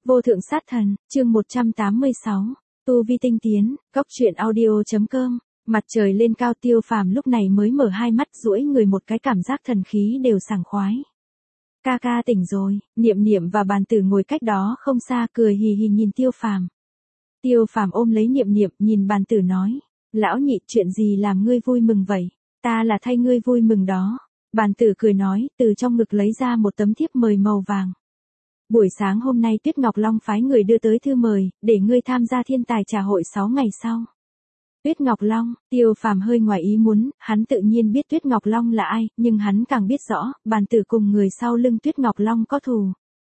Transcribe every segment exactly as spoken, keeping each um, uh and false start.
Vô thượng sát thần, chương một trăm tám mươi sáu, tu vi tinh tiến, góc truyện audio.com, mặt trời lên cao Tiêu Phàm lúc này mới mở hai mắt duỗi người một cái cảm giác thần khí đều sảng khoái. Ca ca tỉnh rồi, Niệm Niệm và Bàn Tử ngồi cách đó không xa cười hì hì nhìn Tiêu Phàm. Tiêu Phàm ôm lấy Niệm Niệm nhìn Bàn Tử nói, lão nhị chuyện gì làm ngươi vui mừng vậy, ta là thay ngươi vui mừng đó. Bàn Tử cười nói, từ trong ngực lấy ra một tấm thiếp mời màu vàng. Buổi sáng hôm nay Tuyết Ngọc Long phái người đưa tới thư mời, để ngươi tham gia thiên tài trà hội sáu ngày sau. Tuyết Ngọc Long, Tiêu Phàm hơi ngoài ý muốn, hắn tự nhiên biết Tuyết Ngọc Long là ai, nhưng hắn càng biết rõ, Bàn Tử cùng người sau lưng Tuyết Ngọc Long có thù.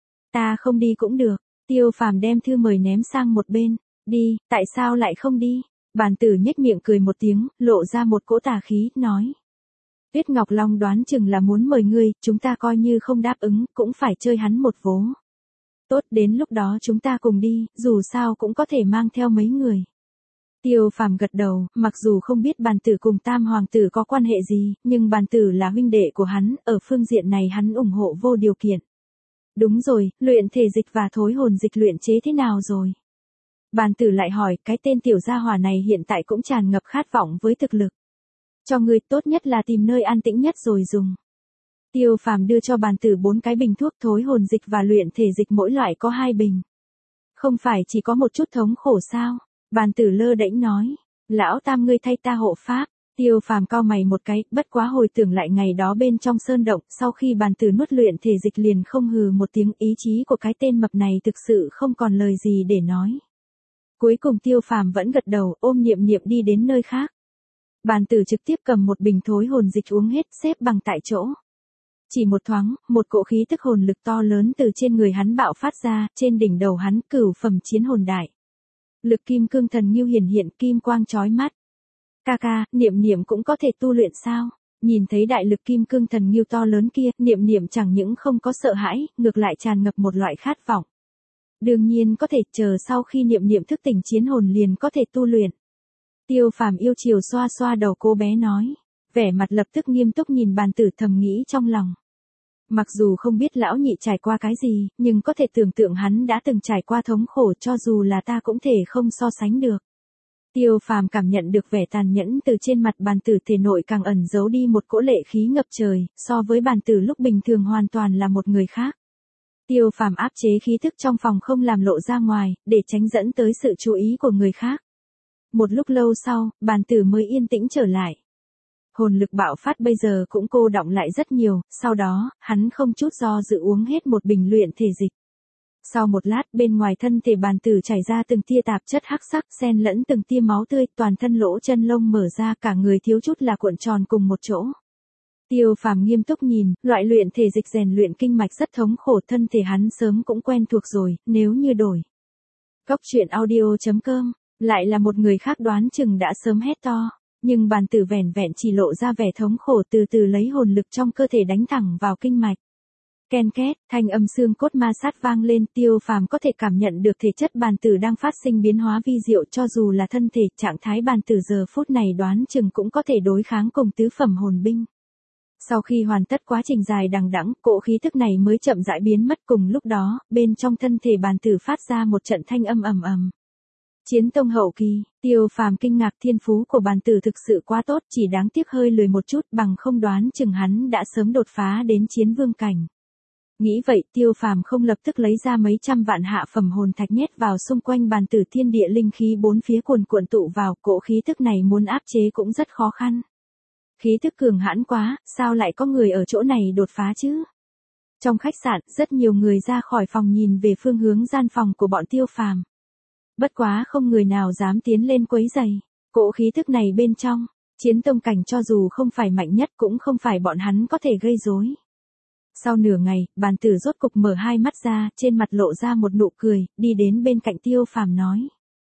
Ta không đi cũng được, Tiêu Phàm đem thư mời ném sang một bên, đi, tại sao lại không đi? Bàn Tử nhếch miệng cười một tiếng, lộ ra một cỗ tà khí, nói. Tuyết Ngọc Long đoán chừng là muốn mời ngươi, chúng ta coi như không đáp ứng, cũng phải chơi hắn một vố. Tốt, đến lúc đó chúng ta cùng đi, dù sao cũng có thể mang theo mấy người. Tiêu Phàm gật đầu, mặc dù không biết Bàn Tử cùng Tam Hoàng tử có quan hệ gì, nhưng Bàn Tử là huynh đệ của hắn, ở phương diện này hắn ủng hộ vô điều kiện. Đúng rồi, luyện thể dịch và thối hồn dịch luyện chế thế nào rồi? Bàn Tử lại hỏi, cái tên tiểu gia hỏa này hiện tại cũng tràn ngập khát vọng với thực lực. Cho ngươi tốt nhất là tìm nơi an tĩnh nhất rồi dùng. Tiêu Phàm đưa cho Bàn Tử bốn cái bình thuốc thối hồn dịch và luyện thể dịch mỗi loại có hai bình. Không phải chỉ có một chút thống khổ sao? Bàn Tử lơ đễnh nói. Lão Tam ngươi thay ta hộ pháp. Tiêu Phàm cau mày một cái, bất quá hồi tưởng lại ngày đó bên trong sơn động, sau khi Bàn Tử nuốt luyện thể dịch liền không hừ một tiếng, ý chí của cái tên mập này thực sự không còn lời gì để nói. Cuối cùng Tiêu Phàm vẫn gật đầu, ôm Niệm Niệm đi đến nơi khác. Bàn Tử trực tiếp cầm một bình thối hồn dịch uống hết, xếp bằng tại chỗ. Chỉ một thoáng, một cỗ khí tức hồn lực to lớn từ trên người hắn bạo phát ra, trên đỉnh đầu hắn cửu phẩm chiến hồn đại. Lực kim cương thần ngưu hiển hiện, kim quang chói mắt. Ca ca, Niệm Niệm cũng có thể tu luyện sao? Nhìn thấy đại lực kim cương thần ngưu to lớn kia, Niệm Niệm chẳng những không có sợ hãi, ngược lại tràn ngập một loại khát vọng. Đương nhiên có thể, chờ sau khi Niệm Niệm thức tỉnh chiến hồn liền có thể tu luyện. Tiêu Phàm yêu chiều xoa xoa đầu cô bé nói, vẻ mặt lập tức nghiêm túc nhìn Bàn Tử thầm nghĩ trong lòng. Mặc dù không biết lão nhị trải qua cái gì, nhưng có thể tưởng tượng hắn đã từng trải qua thống khổ, cho dù là ta cũng thể không so sánh được. Tiêu Phàm cảm nhận được vẻ tàn nhẫn từ trên mặt Bàn Tử, thể nội càng ẩn giấu đi một cỗ lệ khí ngập trời, so với Bàn Tử lúc bình thường hoàn toàn là một người khác. Tiêu Phàm áp chế khí thức trong phòng không làm lộ ra ngoài, để tránh dẫn tới sự chú ý của người khác. Một lúc lâu sau, Bàn Tử mới yên tĩnh trở lại. Hồn lực bạo phát bây giờ cũng cô đọng lại rất nhiều, sau đó, hắn không chút do dự uống hết một bình luyện thể dịch. Sau một lát, bên ngoài thân thể Bàn Tử chảy ra từng tia tạp chất hắc sắc xen lẫn từng tia máu tươi, toàn thân lỗ chân lông mở ra, cả người thiếu chút là cuộn tròn cùng một chỗ. Tiêu Phàm nghiêm túc nhìn, loại luyện thể dịch rèn luyện kinh mạch rất thống khổ, thân thể hắn sớm cũng quen thuộc rồi, nếu như đổi. Góc truyện audio.com, lại là một người khác đoán chừng đã sớm hét to. Nhưng Bàn Tử vẻn vẹn chỉ lộ ra vẻ thống khổ, từ từ lấy hồn lực trong cơ thể đánh thẳng vào kinh mạch. Ken két, thanh âm xương cốt ma sát vang lên, Tiêu Phàm có thể cảm nhận được thể chất Bàn Tử đang phát sinh biến hóa vi diệu, cho dù là thân thể, trạng thái Bàn Tử giờ phút này đoán chừng cũng có thể đối kháng cùng tứ phẩm hồn binh. Sau khi hoàn tất quá trình dài đằng đẵng, cỗ khí tức này mới chậm rãi biến mất, cùng lúc đó, bên trong thân thể Bàn Tử phát ra một trận thanh âm ầm ầm. Chiến tông hậu kỳ, Tiêu Phàm kinh ngạc, thiên phú của Bàn Tử thực sự quá tốt, chỉ đáng tiếc hơi lười một chút, bằng không đoán chừng hắn đã sớm đột phá đến chiến vương cảnh. Nghĩ vậy, Tiêu Phàm không lập tức lấy ra mấy trăm vạn hạ phẩm hồn thạch nhét vào xung quanh Bàn Tử, thiên địa linh khí bốn phía cuồn cuộn tụ vào, cỗ khí tức này muốn áp chế cũng rất khó khăn. Khí tức cường hãn quá, sao lại có người ở chỗ này đột phá chứ? Trong khách sạn, rất nhiều người ra khỏi phòng nhìn về phương hướng gian phòng của bọn Tiêu Phàm. Bất quá không người nào dám tiến lên quấy rầy. Cỗ khí thức này bên trong, chiến tông cảnh cho dù không phải mạnh nhất cũng không phải bọn hắn có thể gây rối. Sau nửa ngày, Bàn Tử rốt cục mở hai mắt ra, trên mặt lộ ra một nụ cười, đi đến bên cạnh Tiêu Phàm nói.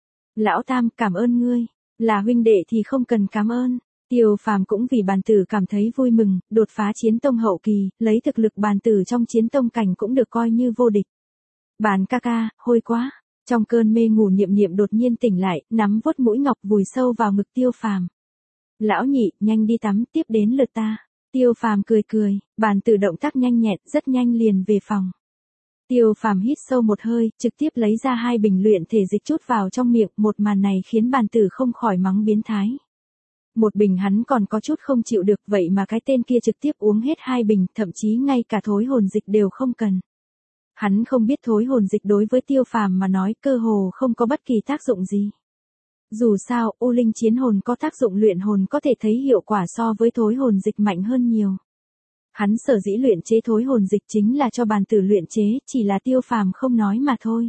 Lão Tam, cảm ơn ngươi, là huynh đệ thì không cần cảm ơn. Tiêu Phàm cũng vì Bàn Tử cảm thấy vui mừng, đột phá chiến tông hậu kỳ, lấy thực lực Bàn Tử trong chiến tông cảnh cũng được coi như vô địch. Bàn ca ca, hôi quá. Trong cơn mê ngủ Niệm Niệm đột nhiên tỉnh lại, nắm vuốt mũi ngọc vùi sâu vào ngực Tiêu Phàm. Lão nhị, nhanh đi tắm, tiếp đến lượt ta. Tiêu Phàm cười cười, Bàn Tử động tác nhanh nhẹn, rất nhanh liền về phòng. Tiêu Phàm hít sâu một hơi, trực tiếp lấy ra hai bình luyện thể dịch chút vào trong miệng, một màn này khiến bàn tử không khỏi mắng biến thái. Một bình hắn còn có chút không chịu được, vậy mà cái tên kia trực tiếp uống hết hai bình, thậm chí ngay cả thối hồn dịch đều không cần. Hắn không biết thối hồn dịch đối với Tiêu Phàm mà nói cơ hồ không có bất kỳ tác dụng gì. Dù sao, U Linh chiến hồn có tác dụng luyện hồn có thể thấy hiệu quả so với thối hồn dịch mạnh hơn nhiều. Hắn sở dĩ luyện chế thối hồn dịch chính là cho bàn tử luyện chế, chỉ là Tiêu Phàm không nói mà thôi.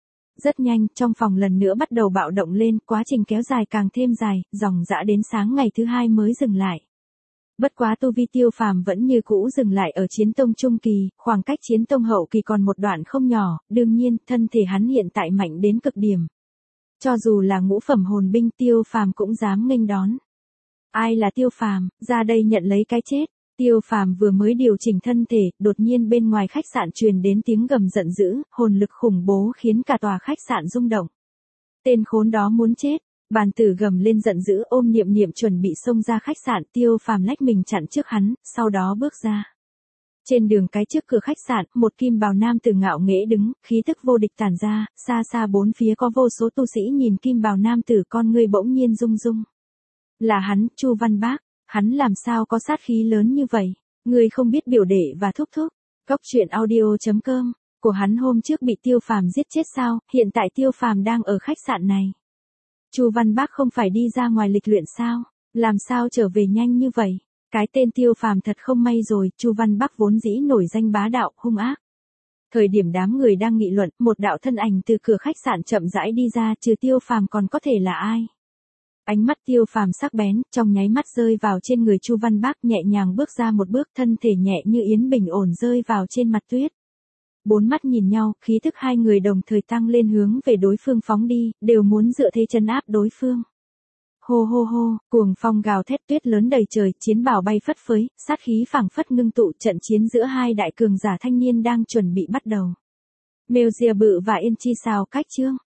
Rất nhanh, trong phòng lần nữa bắt đầu bạo động lên, quá trình kéo dài càng thêm dài, dòng dã đến sáng ngày thứ hai mới dừng lại. Bất quá tu vi Tiêu Phàm vẫn như cũ dừng lại ở chiến tông trung kỳ, khoảng cách chiến tông hậu kỳ còn một đoạn không nhỏ, đương nhiên, thân thể hắn hiện tại mạnh đến cực điểm. Cho dù là ngũ phẩm hồn binh Tiêu Phàm cũng dám nghênh đón. Ai là Tiêu Phàm, ra đây nhận lấy cái chết. Tiêu Phàm vừa mới điều chỉnh thân thể, đột nhiên bên ngoài khách sạn truyền đến tiếng gầm giận dữ, hồn lực khủng bố khiến cả tòa khách sạn rung động. Tên khốn đó muốn chết, bàn tử gầm lên giận dữ, ôm Niệm Niệm chuẩn bị xông ra khách sạn. Tiêu Phàm lách mình chặn trước hắn, sau đó bước ra. Trên đường cái trước cửa khách sạn, một kim bào nam tử ngạo nghễ đứng, khí tức vô địch tản ra, xa xa bốn phía có vô số tu sĩ nhìn kim bào nam tử, con ngươi bỗng nhiên rung rung. Là hắn, Chu Văn Bác. Hắn làm sao có sát khí lớn như vậy? Người không biết biểu đệ và thúc thúc. Cốc truyện audio chấm com. Của hắn hôm trước bị Tiêu Phàm giết chết sao? Hiện tại Tiêu Phàm đang ở khách sạn này. Chu Văn Bác không phải đi ra ngoài lịch luyện sao? Làm sao trở về nhanh như vậy? Cái tên Tiêu Phàm thật không may rồi. Chu Văn Bác vốn dĩ nổi danh bá đạo, hung ác. Thời điểm đám người đang nghị luận, một đạo thân ảnh từ cửa khách sạn chậm rãi đi ra, trừ Tiêu Phàm còn có thể là ai? Ánh mắt Tiêu Phàm sắc bén, trong nháy mắt rơi vào trên người Chu Văn Bác, nhẹ nhàng bước ra một bước, thân thể nhẹ như yến bình ổn rơi vào trên mặt tuyết. Bốn mắt nhìn nhau, khí thức hai người đồng thời tăng lên hướng về đối phương phóng đi, đều muốn dựa thế trấn áp đối phương. Hô hô hô, cuồng phong gào thét, tuyết lớn đầy trời, chiến bào bay phất phới, sát khí phảng phất ngưng tụ, trận chiến giữa hai đại cường giả thanh niên đang chuẩn bị bắt đầu. Mèo rìa bự và Yên Chi xào cách chương.